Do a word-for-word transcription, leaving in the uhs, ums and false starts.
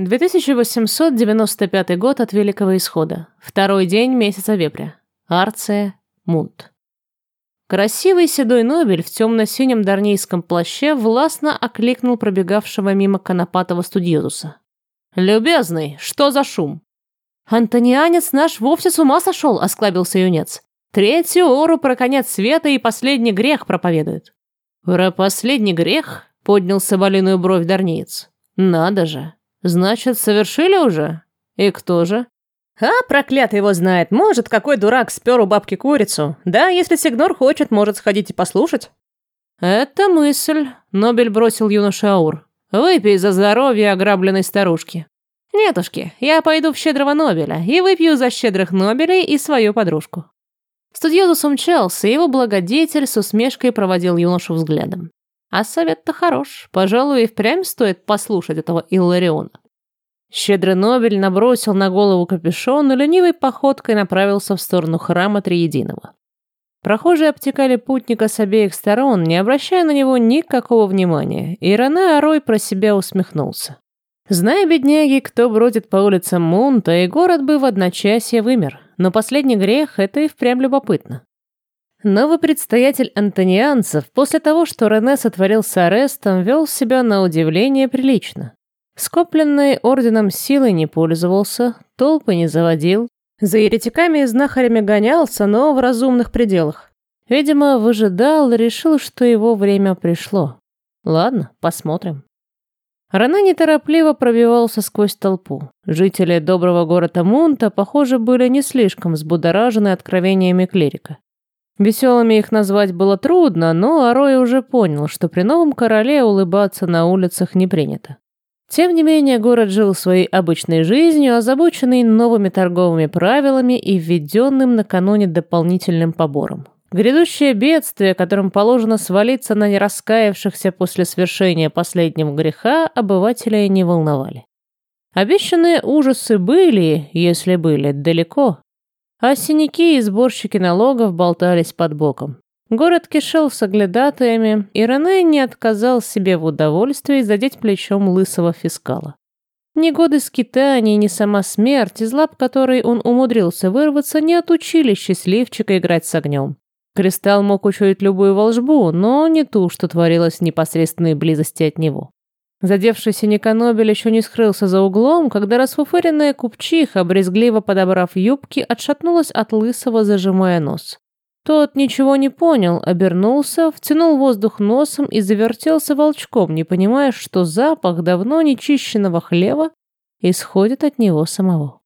две тысячи восемьсот девяносто пятый год от Великого Исхода. Второй день месяца вепря. Арция, Мунт. Красивый седой Нобель в темно-синем дарнийском плаще властно окликнул пробегавшего мимо конопатого студиозуса. «Любезный, что за шум?» «Антонианец наш вовсе с ума сошел», — осклабился юнец. «Третью ору про конец света и последний грех проповедует». «Про последний грех?» — поднял соболиную бровь дарниец. «Надо же! Значит, совершили уже? И кто же?» «А, проклятый его знает. Может, какой дурак спер у бабки курицу. Да, если Сигнор хочет, может сходить и послушать». «Это мысль», — Нобель бросил юноше аур. «Выпей за здоровье ограбленной старушки». «Нетушки, я пойду в щедрого Нобеля и выпью за щедрых Нобелей и свою подружку». Студиозус умчался, и его благодетель с усмешкой проводил юношу взглядом. А совет-то хорош. Пожалуй, и впрямь стоит послушать этого Иллариона. Щедрый Нобель набросил на голову капюшон и ленивой походкой направился в сторону храма Триединого. Прохожие обтекали путника с обеих сторон, не обращая на него никакого внимания, и Рене Арой про себя усмехнулся. Зная, бедняги, кто бродит по улицам Мунта, и город бы в одночасье вымер, но последний грех — это и впрямь любопытно. Новый предстоятель антонианцев после того, что Рене сотворил с Арестом, вел себя на удивление прилично. Скопленной орденом силой не пользовался, толпы не заводил, за еретиками и знахарями гонялся, но в разумных пределах. Видимо, выжидал и решил, что его время пришло. Ладно, посмотрим. Рене неторопливо пробивался сквозь толпу. Жители доброго города Мунта, похоже, были не слишком взбудоражены откровениями клирика. Веселыми их назвать было трудно, но Арой уже понял, что при новом короле улыбаться на улицах не принято. Тем не менее, город жил своей обычной жизнью, озабоченный новыми торговыми правилами и введенным накануне дополнительным побором. Грядущее бедствие, которым положено свалиться на нераскаявшихся после свершения последнего греха, обывателя не волновали. Обещанные ужасы были, если были, далеко, а синяки и сборщики налогов болтались под боком. Город кишел соглядатаями, и Рене не отказал себе в удовольствии задеть плечом лысого фискала. Ни годы скитаний, ни сама смерть, из лап которой он умудрился вырваться, не отучили счастливчика играть с огнем. Кристалл мог учуять любую волшбу, но не ту, что творилась в непосредственной близости от него. Задевший синяка Нобель еще не скрылся за углом, когда расфуфыренная купчиха, брезгливо подобрав юбки, отшатнулась от лысого, зажимая нос. Тот ничего не понял, обернулся, втянул воздух носом и завертелся волчком, не понимая, что запах давно нечищенного хлева исходит от него самого.